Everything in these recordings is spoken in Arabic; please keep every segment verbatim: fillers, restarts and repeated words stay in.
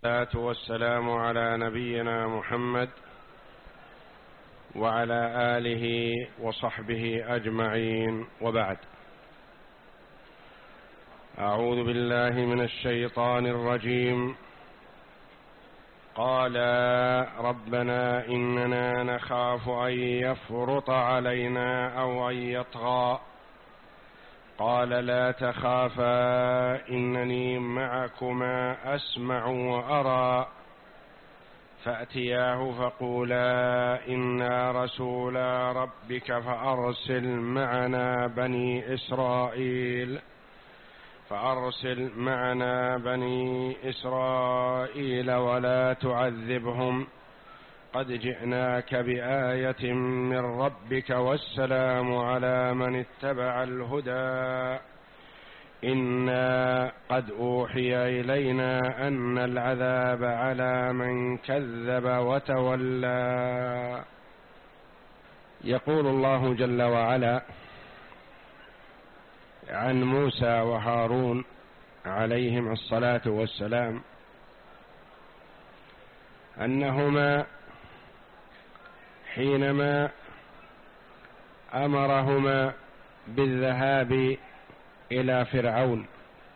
والصلاة والسلام على نبينا محمد وعلى آله وصحبه أجمعين، وبعد. أعوذ بالله من الشيطان الرجيم. قال ربنا إننا نخاف أن يفرط علينا أو أن يطغى قال لا تخافا إنني معكما أسمع وأرى فأتياه فقولا إنا رسولا ربك فأرسل معنا بني إسرائيل فأرسل معنا بني إسرائيل ولا تعذبهم قد جئناك بآية من ربك والسلام على من اتبع الهدى إنا قد أوحي إلينا أن العذاب على من كذب وتولى. يقول الله جل وعلا عن موسى وهارون عليهم الصلاة والسلام أنهما حينما أمرهما بالذهاب إلى فرعون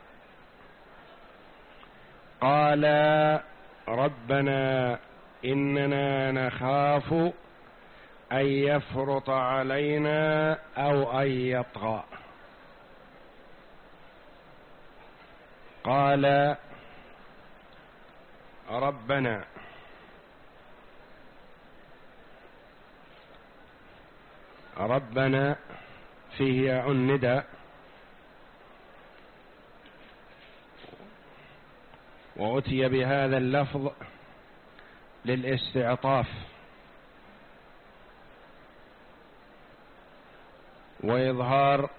قالا ربنا إننا نخاف أن يفرط علينا أو أن يطغى. قال ربنا ربنا فيه ياء الندى وأتي بهذا اللفظ للاستعطاف وإظهار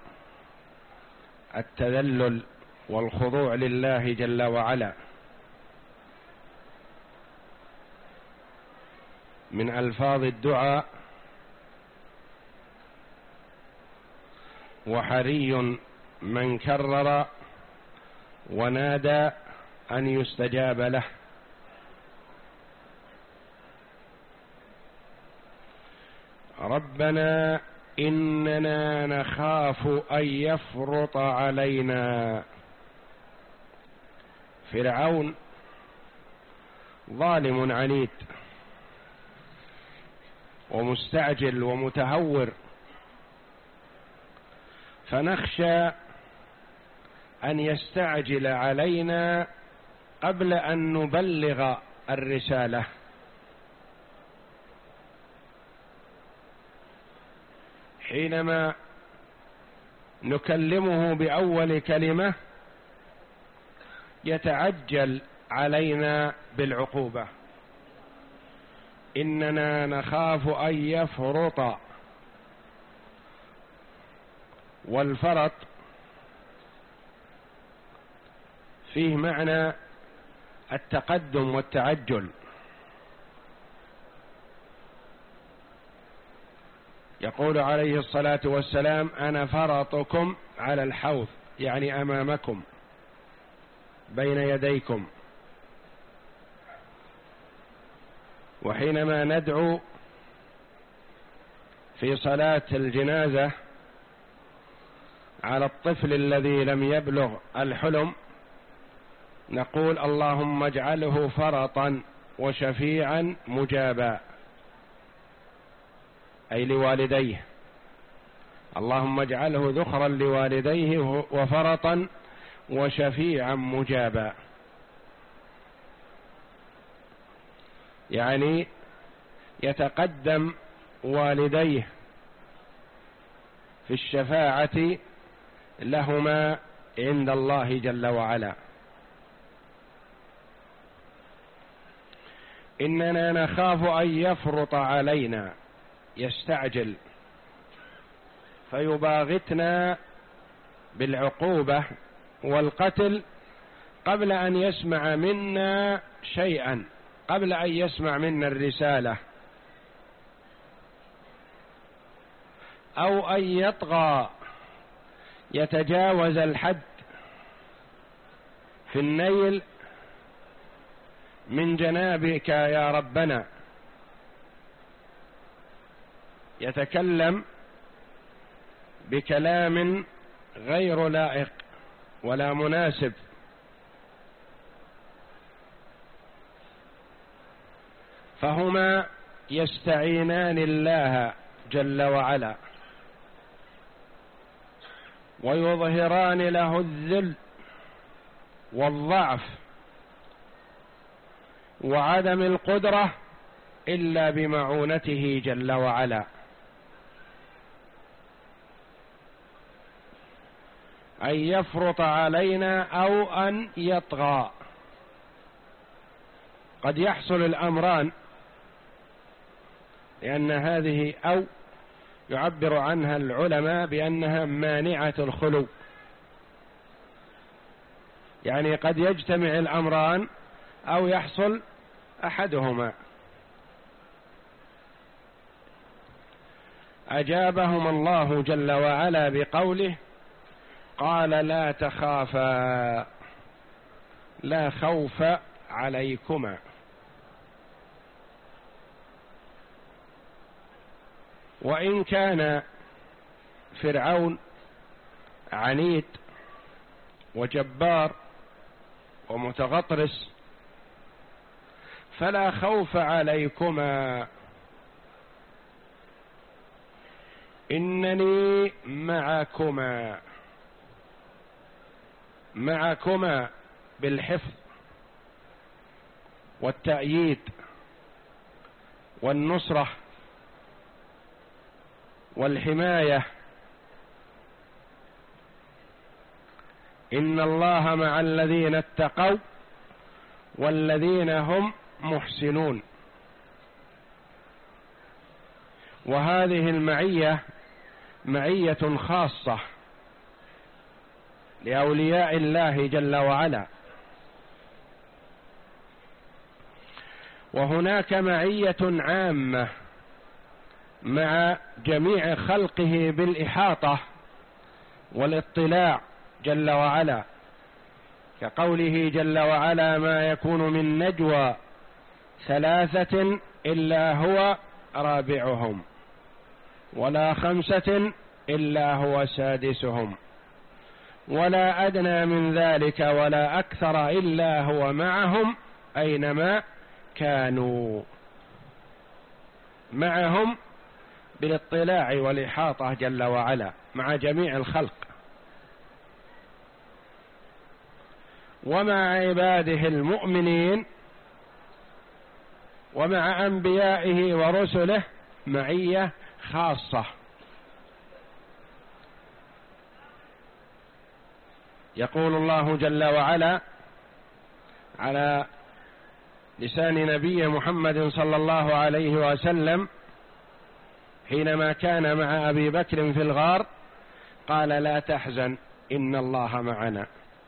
التذلل والخضوع لله جل وعلا من ألفاظ الدعاء، وحري من كرر ونادى أن يستجاب له. ربنا إننا نخاف أن يفرط علينا. فرعون ظالم عنيد ومستعجل ومتهور، فنخشى أن يستعجل علينا قبل أن نبلغ الرسالة. حينما نكلمه بأول كلمة يتعجل علينا بالعقوبة. إننا نخاف أن يفرط، والفرط فيه معنى التقدم والتعجل. يقول عليه الصلاة والسلام أنا فرطكم على الحوض، يعني أمامكم بين يديكم. وحينما ندعو في صلاة الجنازة على الطفل الذي لم يبلغ الحلم نقول اللهم اجعله فرطا وشفيعا مجابا، أي لوالديه. اللهم اجعله ذخرا لوالديه وفرطا وشفيعا مجابا، يعني يتقدم والديه في الشفاعة لهما عند الله جل وعلا. إننا نخاف أن يفرط علينا، يستعجل فيباغتنا بالعقوبة والقتل قبل أن يسمع منا شيئا، قبل أن يسمع منا الرسالة، أو أن يطغى يتجاوز الحد في النيل من جنابك يا ربنا، يتكلم بكلام غير لائق ولا مناسب، فهما يستعينان الله جل وعلا ويظهران له الذل والضعف وعدم القدرة إلا بمعونته جل وعلا، أن يفرط علينا أو أن يطغى. قد يحصل الأمران، لأن هذه أو يعبر عنها العلماء بأنها مانعة الخلو، يعني قد يجتمع الأمران أو يحصل أحدهما. أجابهم الله جل وعلا بقوله: قال لا تخافا، لا خوف عليكما. وإن كان فرعون عنيد وجبار ومتغطرس، فلا خوف عليكما، إنني معكما. معكما بالحفظ والتأييد والنصرة والحماية. إن الله مع الذين اتقوا والذين هم محسنون. وهذه المعية معية خاصة لأولياء الله جل وعلا، وهناك معية عامة مع جميع خلقه بالإحاطة والاطلاع جل وعلا، كقوله جل وعلا: ما يكون من نجوى ثلاثة إلا هو رابعهم ولا خمسة إلا هو سادسهم ولا أدنى من ذلك ولا أكثر إلا هو معهم أينما كانوا. معهم بالاطلاع والإحاطة جل وعلا مع جميع الخلق، ومع عباده المؤمنين ومع أنبيائه ورسله معية خاصة. يقول الله جل وعلا على لسان نبيه محمد صلى الله عليه وسلم حينما كان مع أبي بكر في الغار: قال لا تحزن إن الله معنا.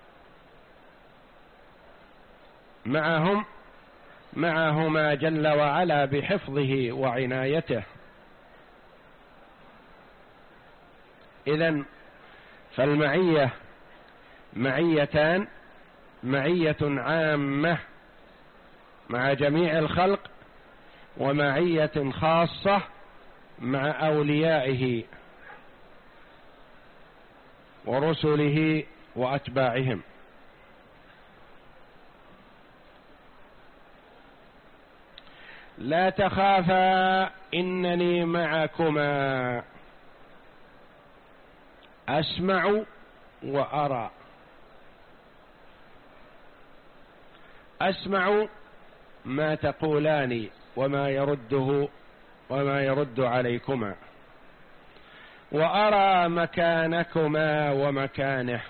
معهم معهما جل وعلا بحفظه وعنايته. إذن فالمعية معيتان: معية عامة مع جميع الخلق، ومعية خاصة مع أوليائه ورسله وأتباعهم. لا تخافا إنني معكما أسمع وأرى. أسمع ما تقولان وما يرده وما يرد عليكما، وأرى مكانكما ومكانه.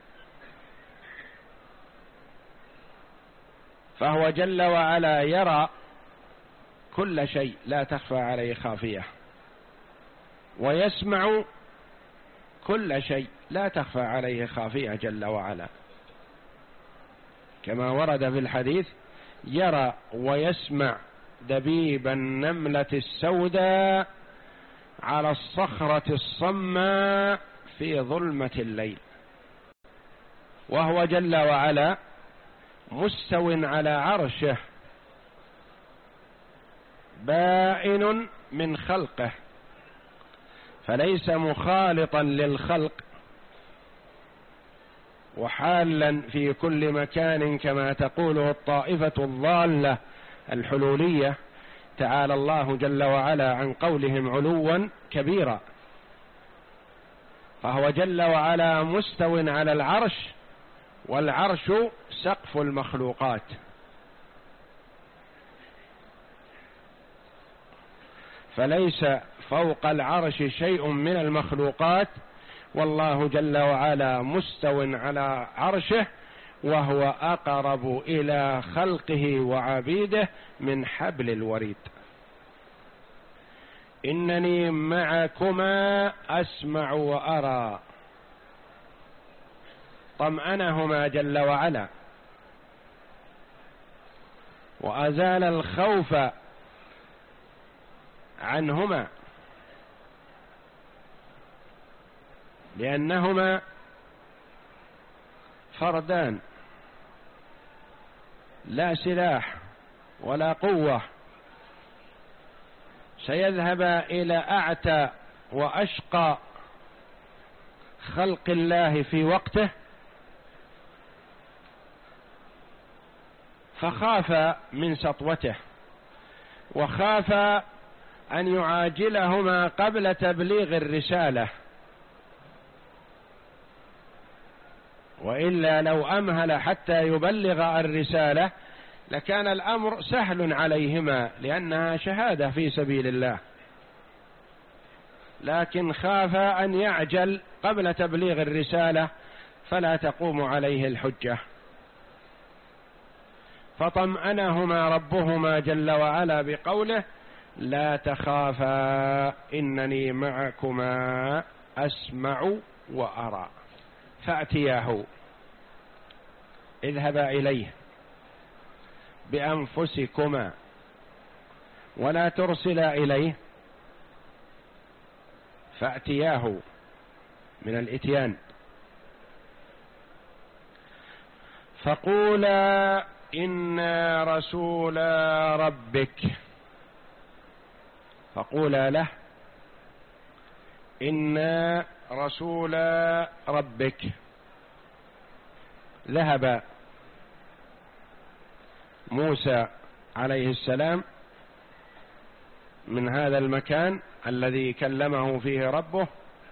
فهو جل وعلا يرى كل شيء لا تخفى عليه خافية، ويسمع كل شيء لا تخفى عليه خافية جل وعلا، كما ورد في الحديث: يرى ويسمع دبيب النملة السوداء على الصخرة الصماء في ظلمة الليل. وهو جل وعلا مستو على عرشه بائن من خلقه، فليس مخالطا للخلق وحالا في كل مكان كما تقوله الطائفة الضالة الحلولية، تعالى الله جل وعلا عن قولهم علوا كبيرا. فهو جل وعلا مستو على العرش، والعرش سقف المخلوقات، فليس فوق العرش شيء من المخلوقات، والله جل وعلا مستو على عرشه، وهو أقرب إلى خلقه وعبيده من حبل الوريد. إنني معكما أسمع وأرى، طمأنهما جل وعلا وأزال الخوف عنهما، لأنهما فردان لا سلاح ولا قوة، سيذهب إلى أعتى وأشقى خلق الله في وقته، فخاف من سطوته، وخاف أن يعاجلهما قبل تبليغ الرسالة، وإلا لو أمهل حتى يبلغ الرسالة لكان الأمر سهل عليهما، لأنها شهادة في سبيل الله، لكن خاف أن يعجل قبل تبليغ الرسالة فلا تقوم عليه الحجة، فطمأنهما ربهما جل وعلا بقوله: لا تخافا إنني معكما أسمع وأرى. فأتياه، اذهبا إليه بأنفسكما ولا ترسلا إليه، فأتياه من الإتيان، فقولا إنا رسولا ربك، فقولا له إنا رسولا ربك. ذهب موسى عليه السلام من هذا المكان الذي كلمه فيه ربه،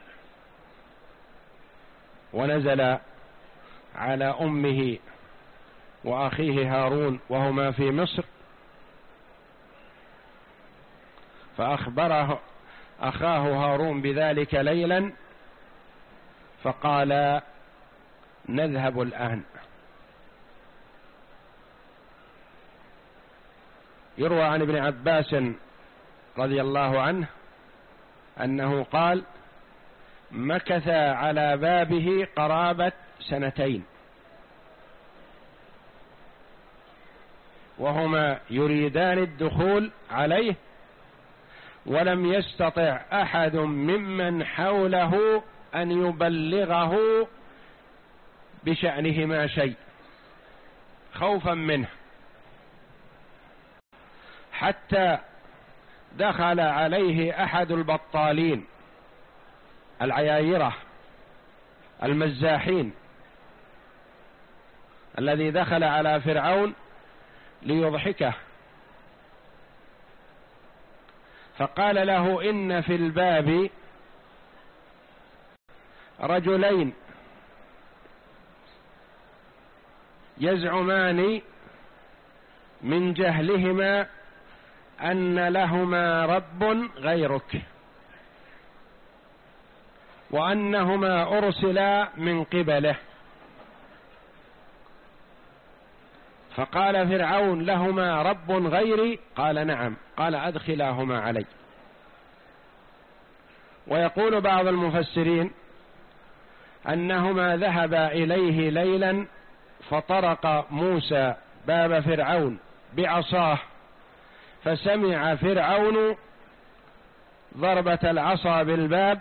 ونزل على أمه وأخيه هارون وهما في مصر، فأخبره أخاه هارون بذلك ليلا، فقال: نذهب الآن. يروى عن ابن عباس رضي الله عنه أنه قال: مكث على بابه قرابة سنتين، وهما يريدان الدخول عليه، ولم يستطع أحد ممن حوله أن يبلغه بشأنهما شيء خوفا منه، حتى دخل عليه أحد البطالين العيايرة المزاحين الذي دخل على فرعون ليضحكه، فقال له: إن في الباب رجلين يزعمان من جهلهما أن لهما رب غيرك، وأنهما أرسلا من قبله. فقال فرعون: لهما رب غيري؟ قال: نعم. قال: أدخلاهما علي. ويقول بعض المفسرين أنهما ذهبا إليه ليلا، فطرق موسى باب فرعون بعصاه، فسمع فرعون ضربة العصا بالباب،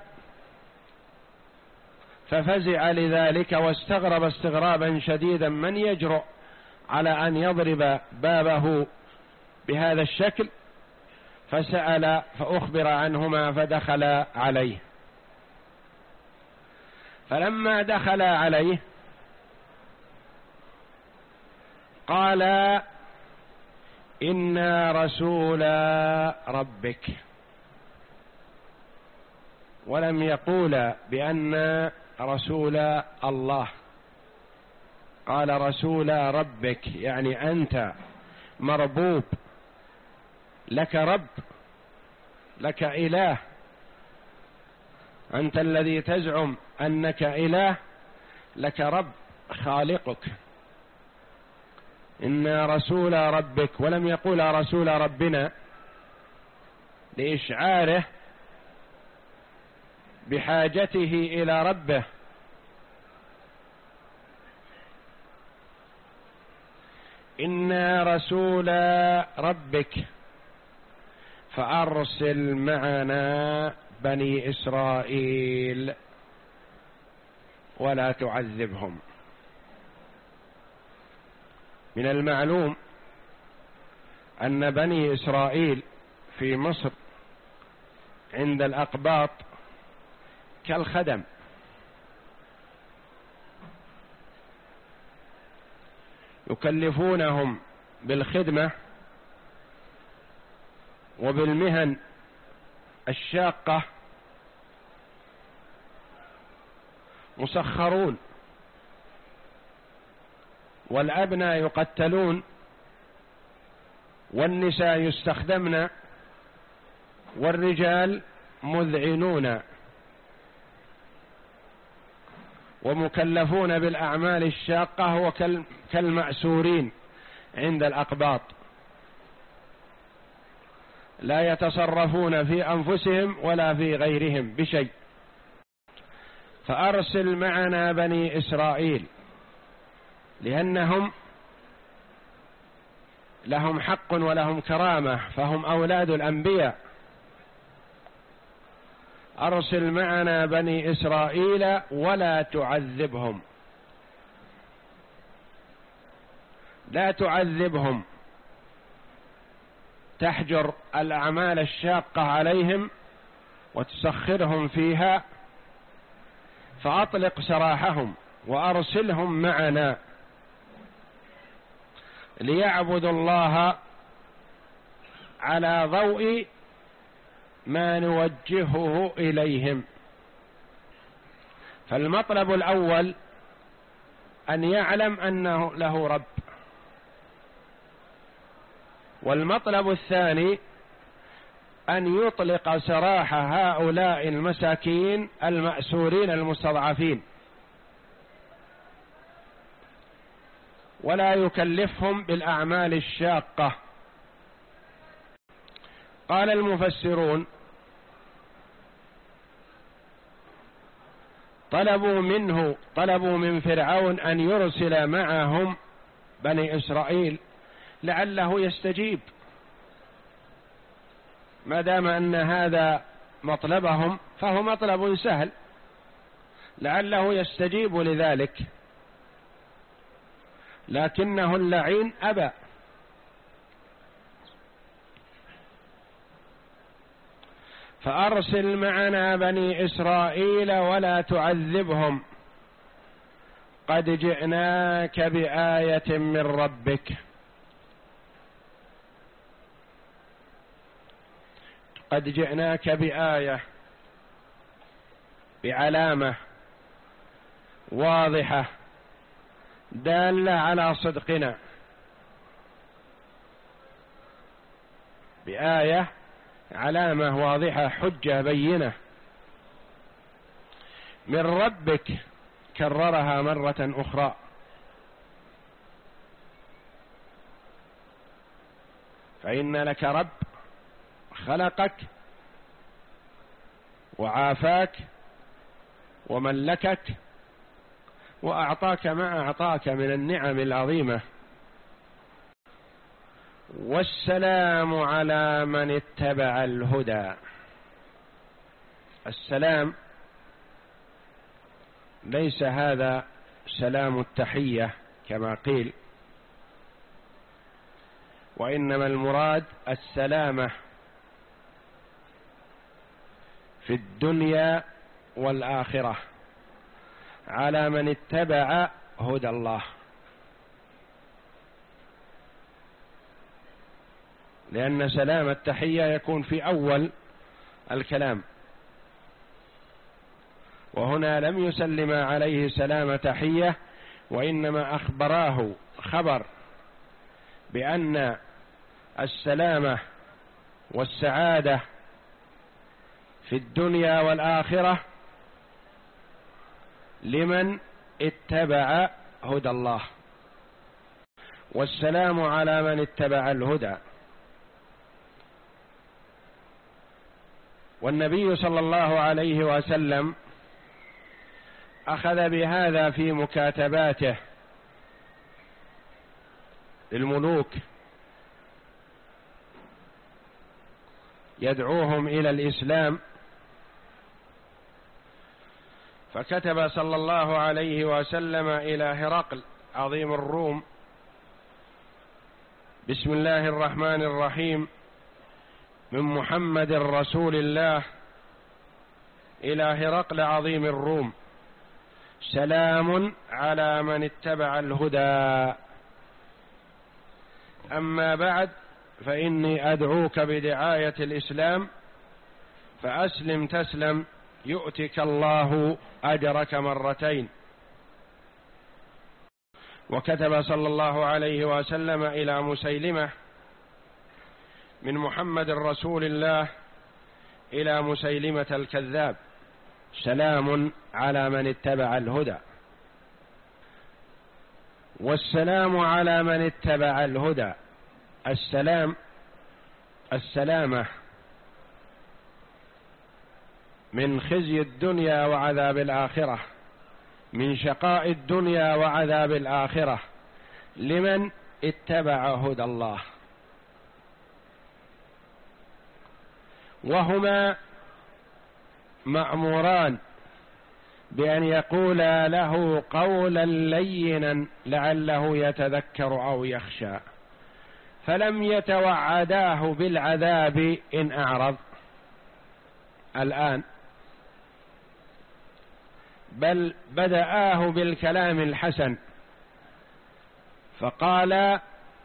ففزع لذلك واستغرب استغرابا شديدا من يجرؤ على أن يضرب بابه بهذا الشكل، فسأل فأخبر عنهما فدخل عليه. فلما دخل عليه قال إنا رسول ربك، ولم يقول بأن رسول الله، قال رسول ربك، يعني أنت مربوب، لك رب، لك إله، أنت الذي تزعم أنك إله، لك رب خالقك. إنا رسول ربك، ولم يقول رسول ربنا لإشعاره بحاجته إلى ربه. إنا رسول ربك فأرسل معنا بني إسرائيل ولا تعذبهم. من المعلوم أن بني إسرائيل في مصر عند الأقباط كالخدم، يكلفونهم بالخدمة وبالمهن الشاقة، مسخرون، والأبناء يقتلون والنساء يستخدمن والرجال مذعنون، ومكلفون بالأعمال الشاقة وكالمأسورين عند الأقباط، لا يتصرفون في أنفسهم ولا في غيرهم بشيء. فأرسل معنا بني إسرائيل، لأنهم لهم حق ولهم كرامة، فهم أولاد الأنبياء. أرسل معنا بني إسرائيل ولا تعذبهم، لا تعذبهم، تحجر الأعمال الشاقة عليهم وتسخرهم فيها، فأطلق سراحهم وأرسلهم معنا ليعبدوا الله على ضوء ما نوجهه إليهم. فالمطلب الأول أن يعلم أنه له رب، والمطلب الثاني أن يطلق سراح هؤلاء المساكين المأسورين المستضعفين، ولا يكلفهم بالأعمال الشاقة. قال المفسرون: طلبوا منه طلبوا من فرعون أن يرسل معهم بني إسرائيل لعله يستجيب، ما دام أن هذا مطلبهم فهو مطلب سهل، لعله يستجيب لذلك، لكنه اللعين أبى. فأرسل معنا بني إسرائيل ولا تعذبهم قد جئناك بآية من ربك. قد جئناك بآية، بعلامة واضحة دالة على صدقنا، بآية، علامة واضحة، حجة بينة من ربك، كررها مرة أخرى. فإن لك رب خلقك وعافاك وملكك وأعطاك ما أعطاك من النعم العظيمة. والسلام على من اتبع الهدى. السلام ليس هذا سلام التحية كما قيل، وإنما المراد السلامة في الدنيا والآخرة على من اتبع هدى الله، لأن سلام التحية يكون في أول الكلام، وهنا لم يسلم عليه سلام تحية، وإنما أخبراه خبر بأن السلامة والسعادة في الدنيا والآخرة لمن اتبع هدى الله، والسلام على من اتبع الهدى. والنبي صلى الله عليه وسلم أخذ بهذا في مكاتباته للملوك يدعوهم إلى الإسلام، فكتب صلى الله عليه وسلم إلى هرقل عظيم الروم: بسم الله الرحمن الرحيم، من محمد رسول الله إلى هرقل عظيم الروم، سلام على من اتبع الهدى، أما بعد فإني أدعوك بدعاية الإسلام، فأسلم تسلم يؤتك الله أجرك مرتين. وكتب صلى الله عليه وسلم إلى مسيلمة: من محمد رسول الله إلى مسيلمة الكذاب، سلام على من اتبع الهدى. والسلام على من اتبع الهدى، السلام السلامة من خزي الدنيا وعذاب الآخرة، من شقاء الدنيا وعذاب الآخرة لمن اتبع هدى الله. وهما مأموران بأن يقول له قولا لينا لعله يتذكر أو يخشى، فلم يتوعداه بالعذاب إن أعرض الآن، بل بدأه بالكلام الحسن، فقال: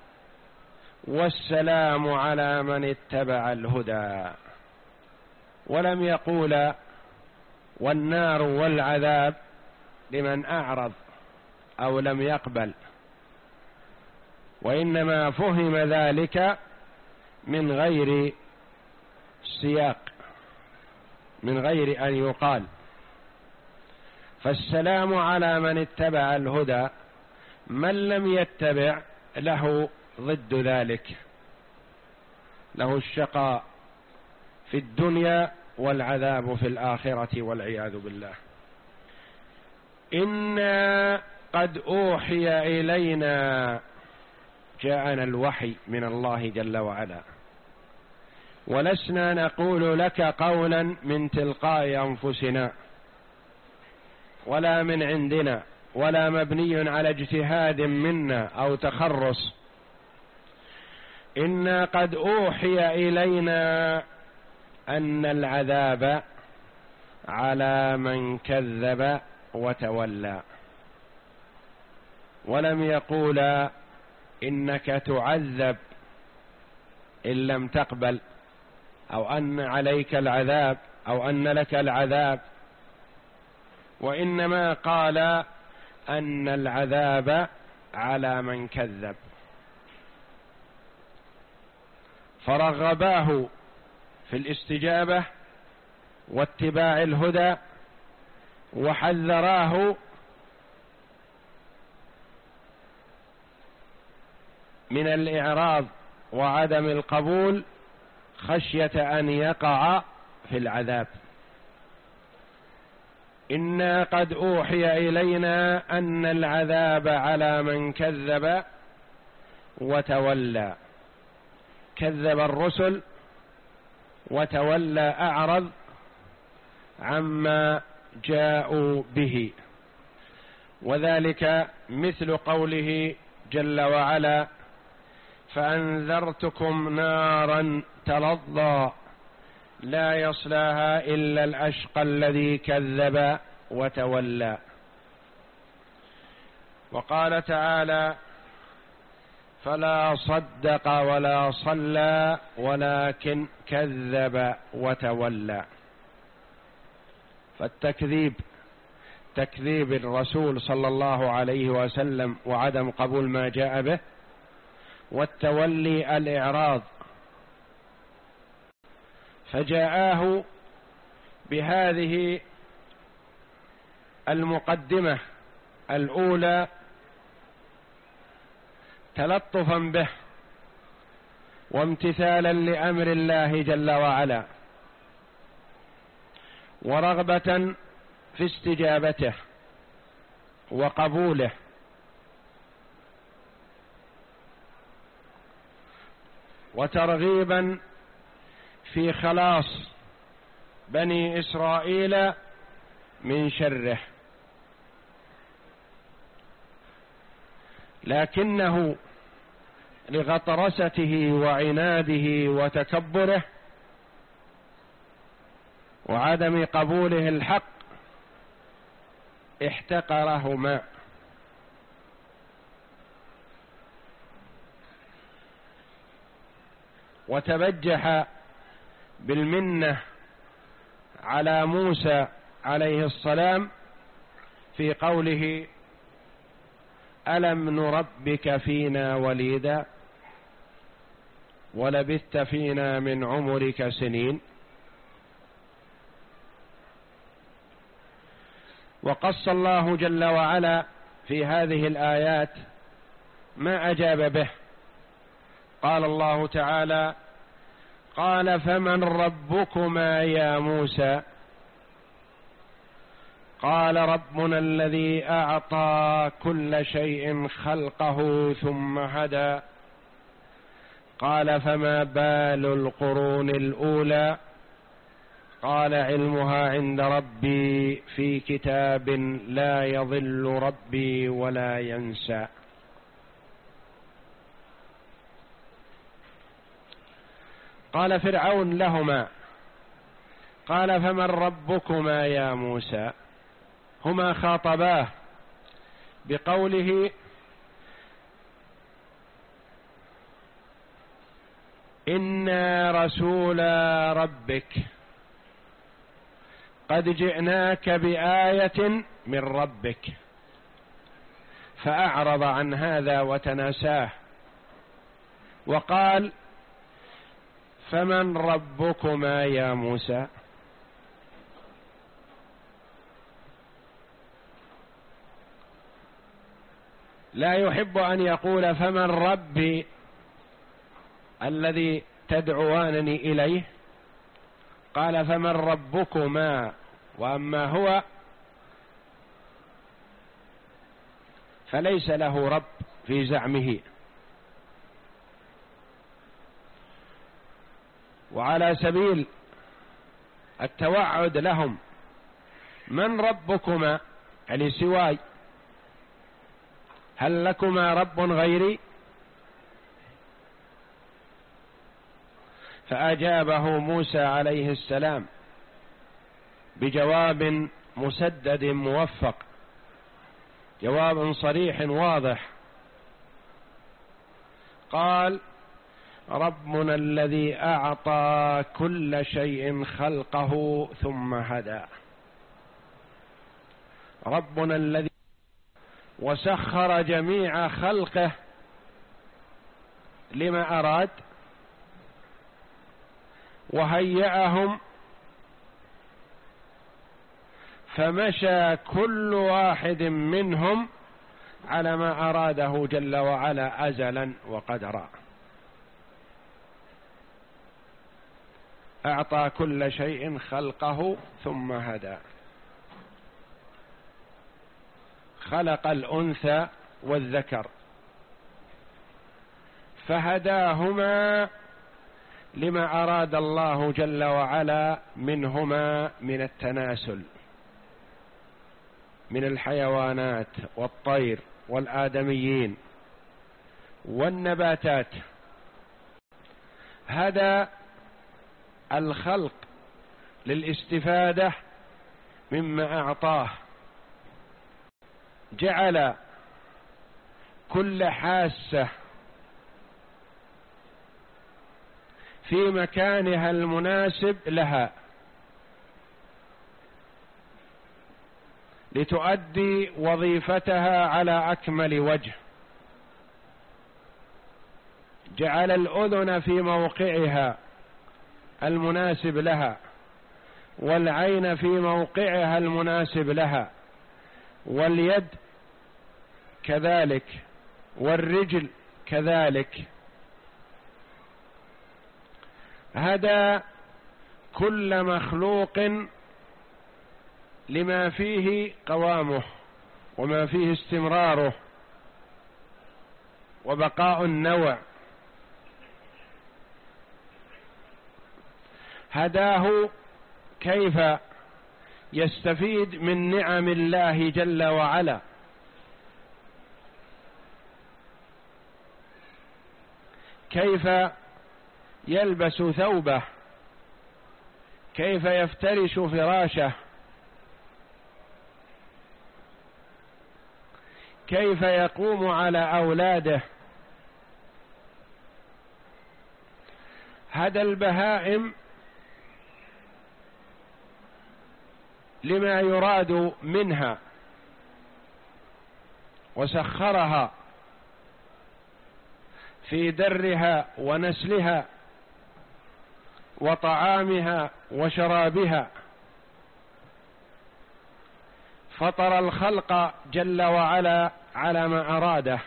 والسلام على من اتبع الهدى، ولم يقول والنار والعذاب لمن أعرض أو لم يقبل، وإنما فهم ذلك من غير سياق، من غير أن يقال. فالسلام على من اتبع الهدى، من لم يتبع له ضد ذلك، له الشقاء في الدنيا والعذاب في الآخرة والعياذ بالله. إنا قد أوحي إلينا، جاءنا الوحي من الله جل وعلا، ولسنا نقول لك قولا من تلقاء أنفسنا ولا من عندنا ولا مبني على اجتهاد منا أو تخرص. إنا قد أوحي إلينا أن العذاب على من كذب وتولى، ولم يقول إنك تعذب إن لم تقبل، أو أن عليك العذاب، أو أن لك العذاب، وإنما قال أن العذاب على من كذب. فرغباه في الاستجابة واتباع الهدى، وحذراه من الإعراض وعدم القبول خشية أن يقع في العذاب. إنا قد أوحي إلينا أن العذاب على من كذب وتولى، كذب الرسل وتولى أعرض عما جاءوا به، وذلك مثل قوله جل وعلا: فأنذرتكم نارا تلظى لا يصلاها إلا الأشقى الذي كذب وتولى. وقال تعالى: فلا صدق ولا صلى ولكن كذب وتولى. فالتكذيب تكذيب الرسول صلى الله عليه وسلم وعدم قبول ما جاء به، والتولي الإعراض. فجاءه بهذه المقدمة الأولى تلطفا به وامتثالا لأمر الله جل وعلا، ورغبة في استجابته وقبوله، وترغيبا في خلاص بني إسرائيل من شره. لكنه لغطرسته وعناده وتكبره وعدم قبوله الحق احتقرهما، وتبجح بالمنة على موسى عليه السلام في قوله: ألم نربك فينا وليدا ولبثت فينا من عمرك سنين. وقص الله جل وعلا في هذه الآيات ما أجاب به. قال الله تعالى: قال فمن ربكما يا موسى؟ قال ربنا الذي أعطى كل شيء خلقه ثم هدى. قال فما بال القرون الأولى؟ قال علمها عند ربي في كتاب لا يضل ربي ولا ينسى. قال فرعون لهما: قال فمن ربكما يا موسى؟ هما خاطباه بقوله: إنا رسول ربك قد جئناك بآية من ربك. فأعرض عن هذا وتناساه وقال: فمن ربكما يا موسى؟ لا يحب أن يقول فمن ربي الذي تدعوانني إليه. قال فمن ربكما، وأما هو فليس له رب في زعمه. وعلى سبيل التوعد لهم: من ربكما؟ يعني سواي، هل لكما رب غيري؟ فأجابه موسى عليه السلام بجواب مسدد موفق، جواب صريح واضح. قال: ربنا الذي أعطى كل شيء خلقه ثم هدى. ربنا الذي وسخر جميع خلقه لما أراد، وهيأهم فمشى كل واحد منهم على ما أراده جل وعلا أزلا وقدرا. أعطى كل شيء خلقه ثم هدى. خلق الأنثى والذكر فهداهما لما أراد الله جل وعلا منهما من التناسل من الحيوانات والطير والآدميين والنباتات. هدى الخلق للاستفادة مما أعطاه، جعل كل حاسة في مكانها المناسب لها لتؤدي وظيفتها على أكمل وجه. جعل الأذن في موقعها المناسب لها، والعين في موقعها المناسب لها، واليد كذلك، والرجل كذلك. هدى كل مخلوق لما فيه قوامه وما فيه استمراره وبقاء النوع. هداه كيف يستفيد من نعم الله جل وعلا، كيف يلبس ثوبه، كيف يفترش فراشه، كيف يقوم على أولاده. هدى البهائم لما يراد منها، وسخرها في درها ونسلها وطعامها وشرابها. فطر الخلق جل وعلا على ما أراده،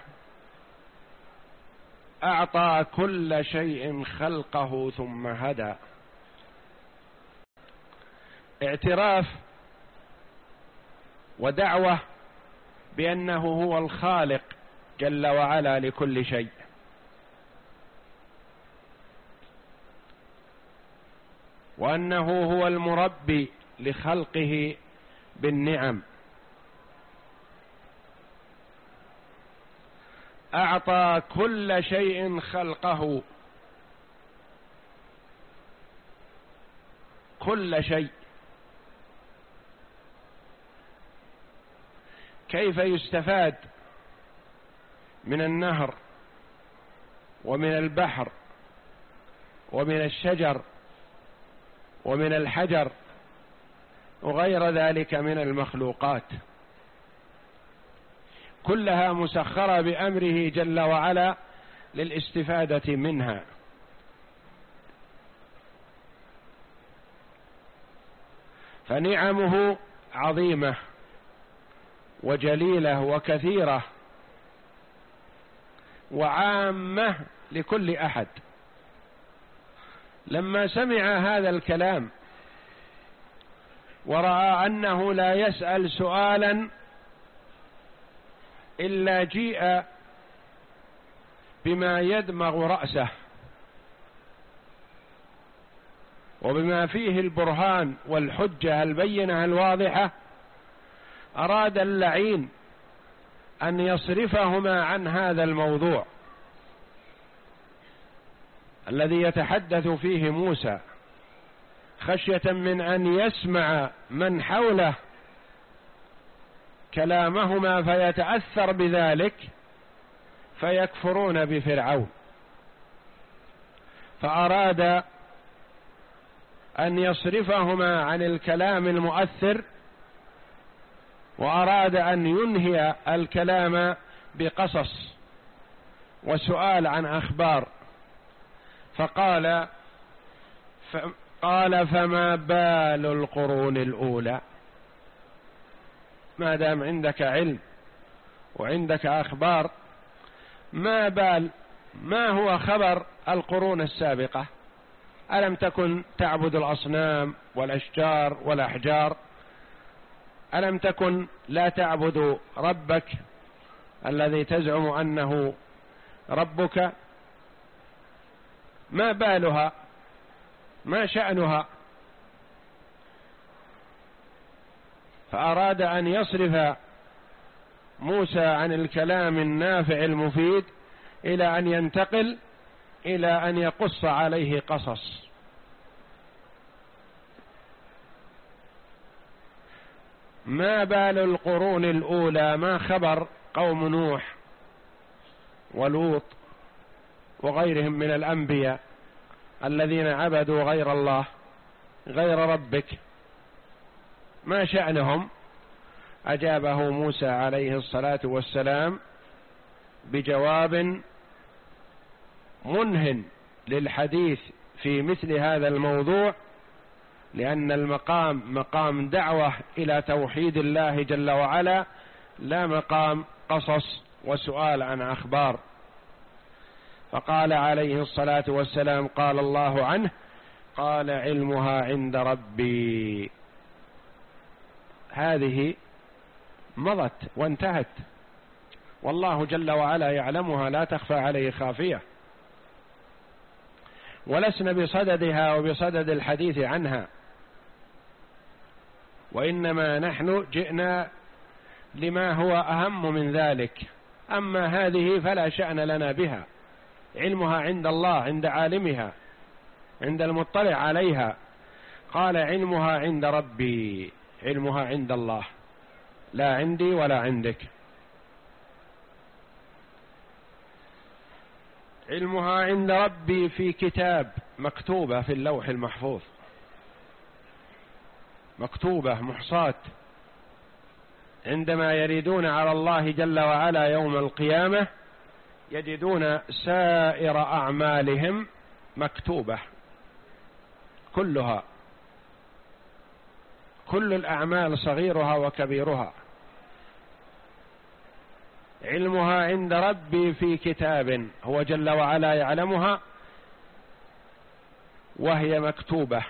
أعطى كل شيء خلقه ثم هدى. اعتراف ودعوة بأنه هو الخالق جل وعلا لكل شيء، وأنه هو المربي لخلقه بالنعم. أعطى كل شيء خلقه، كل شيء. كيف يستفاد من النهر ومن البحر ومن الشجر ومن الحجر وغير ذلك من المخلوقات، كلها مسخرة بأمره جل وعلا للاستفادة منها. فنعمه عظيمة وجليلة وكثيرة وعامة لكل أحد. لما سمع هذا الكلام ورأى أنه لا يسأل سؤالا إلا جيء بما يدمغ رأسه وبما فيه البرهان والحجة البينة الواضحة، أراد اللعين أن يصرفهما عن هذا الموضوع الذي يتحدث فيه موسى، خشية من أن يسمع من حوله كلامهما فيتأثر بذلك فيكفرون بفرعون. فأراد أن يصرفهما عن الكلام المؤثر، وأراد أن ينهي الكلام بقصص وسؤال عن أخبار. فقال قال فما بال القرون الأولى؟ ما دام عندك علم وعندك أخبار، ما بال ما هو خبر القرون السابقة؟ ألم تكن تعبد الأصنام والأشجار والأحجار؟ ألم تكن لا تعبد ربك الذي تزعم أنه ربك؟ ما بالها؟ ما شأنها؟ فأراد أن يصرف موسى عن الكلام النافع المفيد إلى أن ينتقل إلى أن يقص عليه قصص. ما بال القرون الأولى، ما خبر قوم نوح ولوط وغيرهم من الأنبياء الذين عبدوا غير الله غير ربك، ما شأنهم؟ أجابه موسى عليه الصلاة والسلام بجواب منهٍ للحديث في مثل هذا الموضوع، لأن المقام مقام دعوة إلى توحيد الله جل وعلا، لا مقام قصص وسؤال عن أخبار. فقال عليه الصلاة والسلام: قال الله عنه: قال علمها عند ربي. هذه مضت وانتهت، والله جل وعلا يعلمها، لا تخفى عليه خافية، ولسنا بصددها وبصدد الحديث عنها، وإنما نحن جئنا لما هو أهم من ذلك. أما هذه فلا شأن لنا بها، علمها عند الله، عند عالمها، عند المطلع عليها. قال: علمها عند ربي، علمها عند الله، لا عندي ولا عندك. علمها عند ربي في كتاب، مكتوبة في اللوح المحفوظ، مكتوبة محصاة، عندما يريدون على الله جل وعلا يوم القيامة يجدون سائر أعمالهم مكتوبة كلها، كل الأعمال صغيرها وكبيرها. علمها عند ربي في كتاب، هو جل وعلا يعلمها وهي مكتوبة.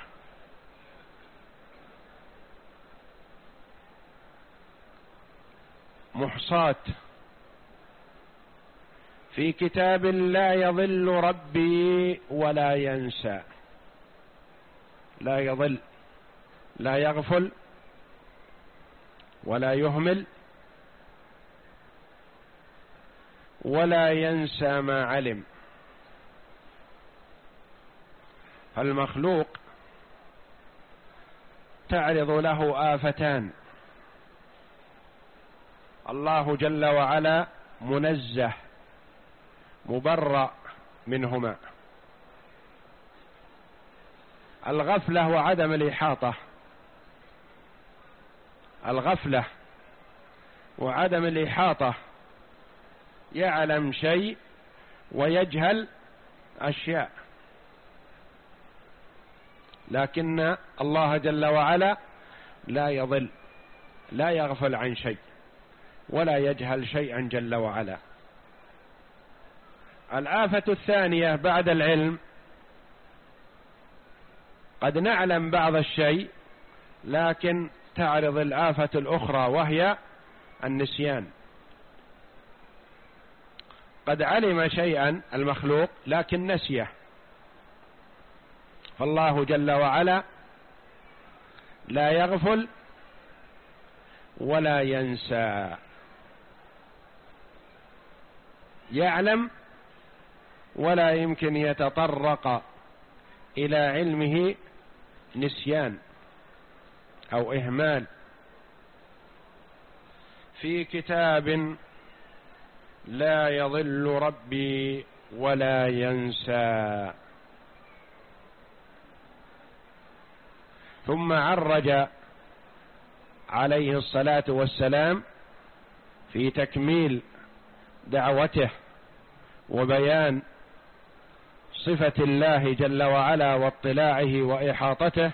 محصاة في كتاب لا يضل ربي ولا ينسى، لا يضل، لا يغفل ولا يهمل ولا ينسى ما علم. المخلوق تعرض له آفتان، الله جل وعلا منزه مبرأ منهما: الغفلة وعدم الإحاطة. الغفلة وعدم الإحاطة، يعلم شيء ويجهل أشياء، لكن الله جل وعلا لا يضل، لا يغفل عن شيء ولا يجهل شيئا جل وعلا. الآفة الثانية بعد العلم: قد نعلم بعض الشيء لكن تعرض الآفة الأخرى وهي النسيان. قد علم شيئا المخلوق لكن نسيه، فالله جل وعلا لا يغفل ولا ينسى، يعلم ولا يمكن يتطرق إلى علمه نسيان أو إهمال. في كتاب لا يضل ربي ولا ينسى. ثم عرج عليه الصلاة والسلام في تكميل دعوته وبيان صفة الله جل وعلا واطلاعه وإحاطته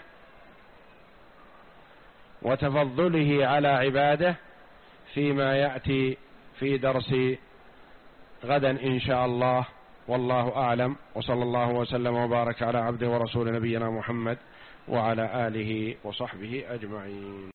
وتفضله على عباده فيما يأتي في درس غدا إن شاء الله، والله أعلم، وصلى الله وسلم وبارك على عبده ورسول نبينا محمد وعلى آله وصحبه أجمعين.